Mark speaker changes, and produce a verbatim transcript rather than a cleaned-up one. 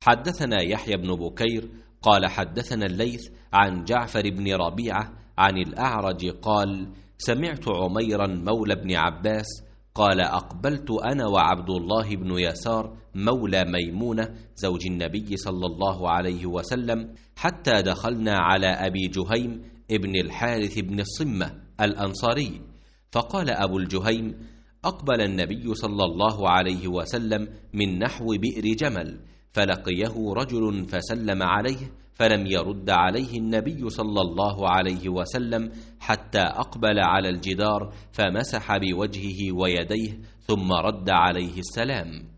Speaker 1: حدثنا يحيى بن بكير قال حدثنا الليث عن جعفر بن ربيعة عن الأعرج قال سمعت عميرا مولى بن عباس قال أقبلت أنا وعبد الله بن يسار مولى ميمونة زوج النبي صلى الله عليه وسلم حتى دخلنا على أبي جهيم ابن الحارث بن الصمة الأنصاري، فقال أبو الجهيم أقبل النبي صلى الله عليه وسلم من نحو بئر جمل، فلقيه رجل فسلم عليه فلم يرد عليه النبي صلى الله عليه وسلم حتى أقبل على الجدار فمسح بوجهه ويديه ثم رد عليه السلام.